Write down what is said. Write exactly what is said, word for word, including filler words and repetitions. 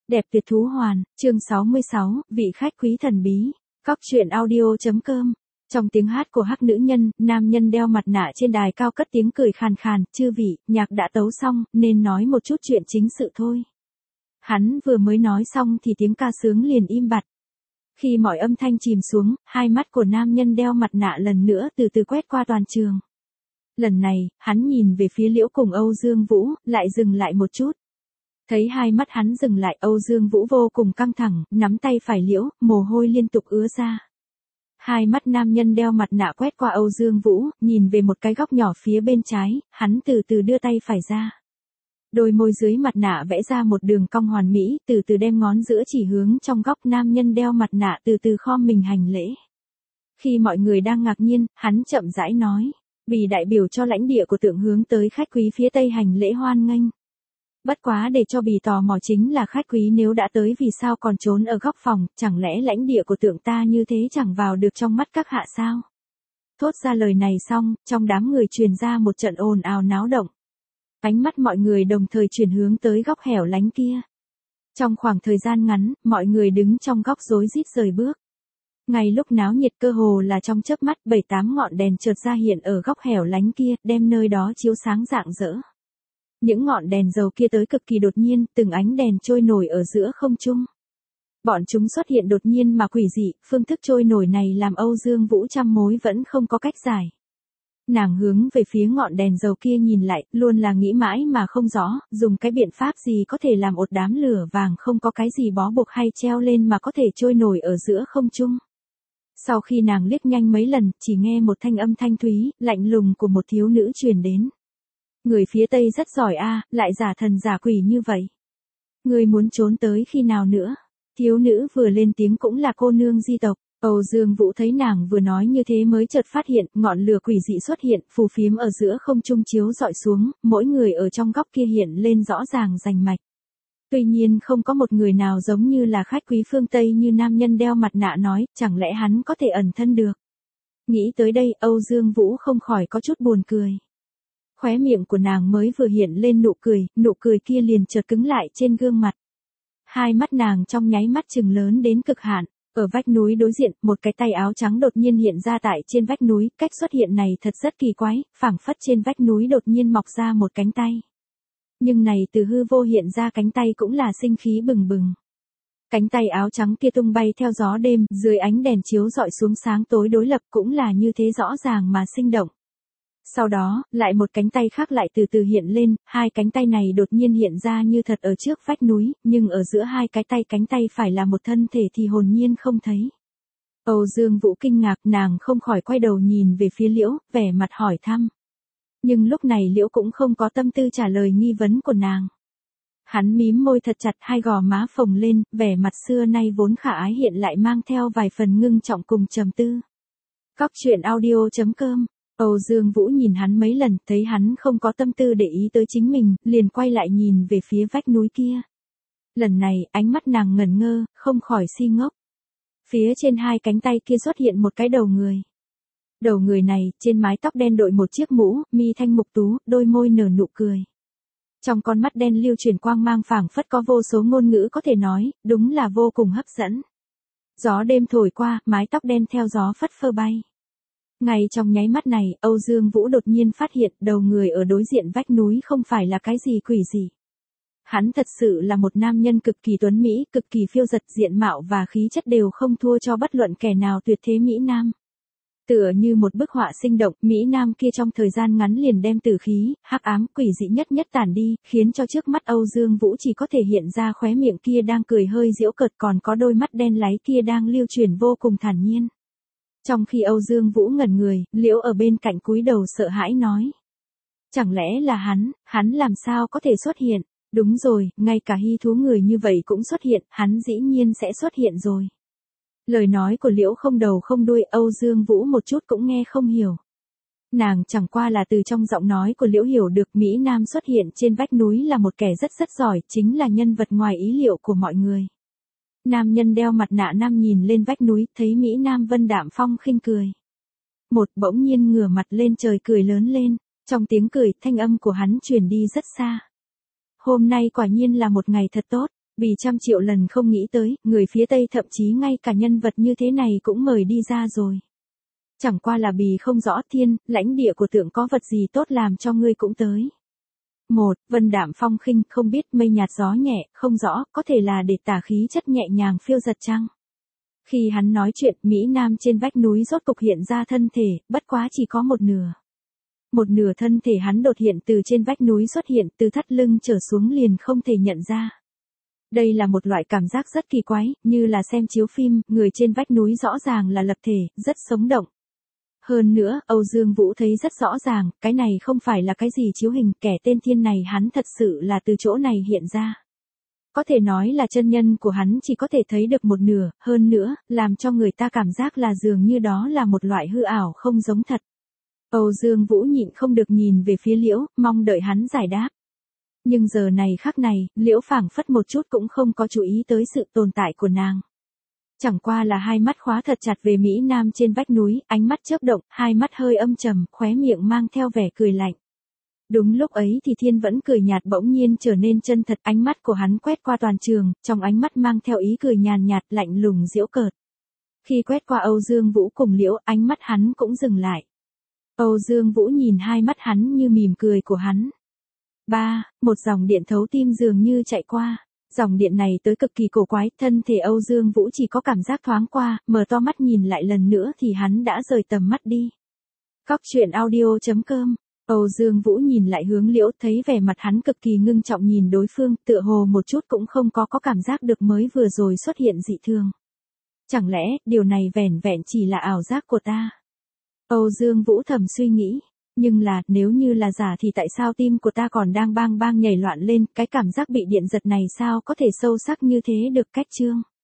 Đẹp tuyệt thú hoàn, chương sáu mươi sáu, vị khách quý thần bí. Cóc truyện audio.com. Trong tiếng hát của hắc nữ nhân, nam nhân đeo mặt nạ trên đài cao cất tiếng cười khàn khàn, chư vị, nhạc đã tấu xong, nên nói một chút chuyện chính sự thôi. Hắn vừa mới nói xong thì tiếng ca sướng liền im bặt. Khi mọi âm thanh chìm xuống, hai mắt của nam nhân đeo mặt nạ lần nữa từ từ quét qua toàn trường. Lần này, hắn nhìn về phía Liễu cùng Âu Dương Vũ, lại dừng lại một chút. Thấy hai mắt hắn dừng lại, Âu Dương Vũ vô cùng căng thẳng, nắm tay phải Liễu, mồ hôi liên tục ứa ra. Hai mắt nam nhân đeo mặt nạ quét qua Âu Dương Vũ, nhìn về một cái góc nhỏ phía bên trái, hắn từ từ đưa tay phải ra. Đôi môi dưới mặt nạ vẽ ra một đường cong hoàn mỹ, từ từ đem ngón giữa chỉ hướng trong góc, nam nhân đeo mặt nạ từ từ khom mình hành lễ. Khi mọi người đang ngạc nhiên, hắn chậm rãi nói, vì đại biểu cho lãnh địa của Tượng hướng tới khách quý phía Tây hành lễ hoan nghênh. Bất quá để cho Bì tò mò chính là khách quý nếu đã tới vì sao còn trốn ở góc phòng, chẳng lẽ lãnh địa của Tượng ta như thế chẳng vào được trong mắt các hạ sao? Thốt ra lời này xong, trong đám người truyền ra một trận ồn ào náo động. Ánh mắt mọi người đồng thời chuyển hướng tới góc hẻo lánh kia. Trong khoảng thời gian ngắn, mọi người đứng trong góc rối rít rời bước. Ngay lúc náo nhiệt cơ hồ là trong chớp mắt, bảy tám ngọn đèn chợt ra hiện ở góc hẻo lánh kia, đem nơi đó chiếu sáng rạng rỡ. Những ngọn đèn dầu kia tới cực kỳ đột nhiên, từng ánh đèn trôi nổi ở giữa không trung. Bọn chúng xuất hiện đột nhiên mà quỷ dị, phương thức trôi nổi này làm Âu Dương Vũ trăm mối vẫn không có cách giải. Nàng hướng về phía ngọn đèn dầu kia nhìn lại, luôn là nghĩ mãi mà không rõ, dùng cái biện pháp gì có thể làm một đám lửa vàng không có cái gì bó buộc hay treo lên mà có thể trôi nổi ở giữa không trung. Sau khi nàng liếc nhanh mấy lần, chỉ nghe một thanh âm thanh thúy, lạnh lùng của một thiếu nữ truyền đến. Người phía Tây rất giỏi a, lại giả thần giả quỷ như vậy. Người muốn trốn tới khi nào nữa? Thiếu nữ vừa lên tiếng cũng là cô nương Di tộc. Âu Dương Vũ thấy nàng vừa nói như thế mới chợt phát hiện, ngọn lửa quỷ dị xuất hiện, phù phiếm ở giữa không trung chiếu dọi xuống, mỗi người ở trong góc kia hiện lên rõ ràng rành mạch. Tuy nhiên không có một người nào giống như là khách quý phương Tây như nam nhân đeo mặt nạ nói, chẳng lẽ hắn có thể ẩn thân được? Nghĩ tới đây, Âu Dương Vũ không khỏi có chút buồn cười. Khóe miệng của nàng mới vừa hiện lên nụ cười, nụ cười kia liền chợt cứng lại trên gương mặt. Hai mắt nàng trong nháy mắt trừng lớn đến cực hạn. Ở vách núi đối diện, một cái tay áo trắng đột nhiên hiện ra tại trên vách núi, cách xuất hiện này thật rất kỳ quái, phảng phất trên vách núi đột nhiên mọc ra một cánh tay. Nhưng này từ hư vô hiện ra cánh tay cũng là sinh khí bừng bừng. Cánh tay áo trắng kia tung bay theo gió đêm, dưới ánh đèn chiếu dọi xuống sáng tối đối lập cũng là như thế rõ ràng mà sinh động. Sau đó, lại một cánh tay khác lại từ từ hiện lên, hai cánh tay này đột nhiên hiện ra như thật ở trước vách núi, nhưng ở giữa hai cái tay cánh tay phải là một thân thể thì hồn nhiên không thấy. Âu Dương Vũ kinh ngạc, nàng không khỏi quay đầu nhìn về phía Liễu, vẻ mặt hỏi thăm. Nhưng lúc này Liễu cũng không có tâm tư trả lời nghi vấn của nàng. Hắn mím môi thật chặt, hai gò má phồng lên, vẻ mặt xưa nay vốn khả ái hiện lại mang theo vài phần ngưng trọng cùng trầm tư. Cóc truyện audio.com. Âu Dương Vũ nhìn hắn mấy lần, thấy hắn không có tâm tư để ý tới chính mình, liền quay lại nhìn về phía vách núi kia. Lần này, ánh mắt nàng ngẩn ngơ, không khỏi si ngốc. Phía trên hai cánh tay kia xuất hiện một cái đầu người. Đầu người này, trên mái tóc đen đội một chiếc mũ, mi thanh mục tú, đôi môi nở nụ cười. Trong con mắt đen lưu chuyển quang mang phảng phất có vô số ngôn ngữ có thể nói, đúng là vô cùng hấp dẫn. Gió đêm thổi qua, mái tóc đen theo gió phất phơ bay. Ngay trong nháy mắt này, Âu Dương Vũ đột nhiên phát hiện đầu người ở đối diện vách núi không phải là cái gì quỷ gì. Hắn thật sự là một nam nhân cực kỳ tuấn mỹ, cực kỳ phiêu giật, diện mạo và khí chất đều không thua cho bất luận kẻ nào tuyệt thế Mỹ Nam. Tựa như một bức họa sinh động, Mỹ Nam kia trong thời gian ngắn liền đem tử khí, hắc ám, quỷ dị nhất nhất tản đi, khiến cho trước mắt Âu Dương Vũ chỉ có thể hiện ra khóe miệng kia đang cười hơi giễu cợt, còn có đôi mắt đen láy kia đang lưu chuyển vô cùng thản nhiên. Trong khi Âu Dương Vũ ngẩn người, Liễu ở bên cạnh cúi đầu sợ hãi nói. Chẳng lẽ là hắn, hắn làm sao có thể xuất hiện? Đúng rồi, ngay cả hy thú người như vậy cũng xuất hiện, hắn dĩ nhiên sẽ xuất hiện rồi. Lời nói của Liễu không đầu không đuôi, Âu Dương Vũ một chút cũng nghe không hiểu. Nàng chẳng qua là từ trong giọng nói của Liễu hiểu được Mỹ Nam xuất hiện trên vách núi là một kẻ rất rất giỏi, chính là nhân vật ngoài ý liệu của mọi người. Nam nhân đeo mặt nạ nam nhìn lên vách núi, thấy Mỹ Nam vân đạm phong khinh cười. Một bỗng nhiên ngửa mặt lên trời cười lớn lên, trong tiếng cười, thanh âm của hắn truyền đi rất xa. Hôm nay quả nhiên là một ngày thật tốt, Vì trăm triệu lần không nghĩ tới, người phía Tây thậm chí ngay cả nhân vật như thế này cũng mời đi ra rồi. Chẳng qua là bì không rõ thiên, lãnh địa của tượng có vật gì tốt làm cho ngươi cũng tới. Một, vân đạm phong khinh, không biết mây nhạt gió nhẹ, không rõ, có thể là để tả khí chất nhẹ nhàng phiêu giật chăng? Khi hắn nói chuyện, Mỹ Nam trên vách núi rốt cục hiện ra thân thể, bất quá chỉ có một nửa. Một nửa thân thể hắn đột hiện từ trên vách núi xuất hiện, từ thắt lưng trở xuống liền không thể nhận ra. Đây là một loại cảm giác rất kỳ quái, như là xem chiếu phim, người trên vách núi rõ ràng là lập thể, rất sống động. Hơn nữa, Âu Dương Vũ thấy rất rõ ràng, cái này không phải là cái gì chiếu hình, kẻ tên thiên này hắn thật sự là từ chỗ này hiện ra. Có thể nói là chân nhân của hắn chỉ có thể thấy được một nửa, hơn nữa, làm cho người ta cảm giác là dường như đó là một loại hư ảo không giống thật. Âu Dương Vũ nhịn không được nhìn về phía Liễu, mong đợi hắn giải đáp. Nhưng giờ này khắc này, Liễu phảng phất một chút cũng không có chú ý tới sự tồn tại của nàng. Chẳng qua là hai mắt khóa thật chặt về Mỹ Nam trên vách núi, ánh mắt chớp động, hai mắt hơi âm trầm, khóe miệng mang theo vẻ cười lạnh. Đúng lúc ấy thì thiên vẫn cười nhạt bỗng nhiên trở nên chân thật, ánh mắt của hắn quét qua toàn trường, trong ánh mắt mang theo ý cười nhàn nhạt lạnh lùng giễu cợt. Khi quét qua Âu Dương Vũ cùng Liễu, ánh mắt hắn cũng dừng lại. Âu Dương Vũ nhìn hai mắt hắn như mỉm cười của hắn. Ba, một dòng điện thấu tim dường như chạy qua. Dòng điện này tới cực kỳ cổ quái, thân thể Âu Dương Vũ chỉ có cảm giác thoáng qua, mở to mắt nhìn lại lần nữa thì hắn đã rời tầm mắt đi. Cóc truyện audio chấm com. Âu Dương Vũ nhìn lại hướng Liễu, thấy vẻ mặt hắn cực kỳ ngưng trọng nhìn đối phương, tựa hồ một chút cũng không có có cảm giác được mới vừa rồi xuất hiện dị thường. Chẳng lẽ, điều này vẻn vẹn chỉ là ảo giác của ta? Âu Dương Vũ thầm suy nghĩ. Nhưng là, nếu như là giả thì tại sao tim của ta còn đang bang bang nhảy loạn lên, cái cảm giác bị điện giật này sao có thể sâu sắc như thế được cách chương?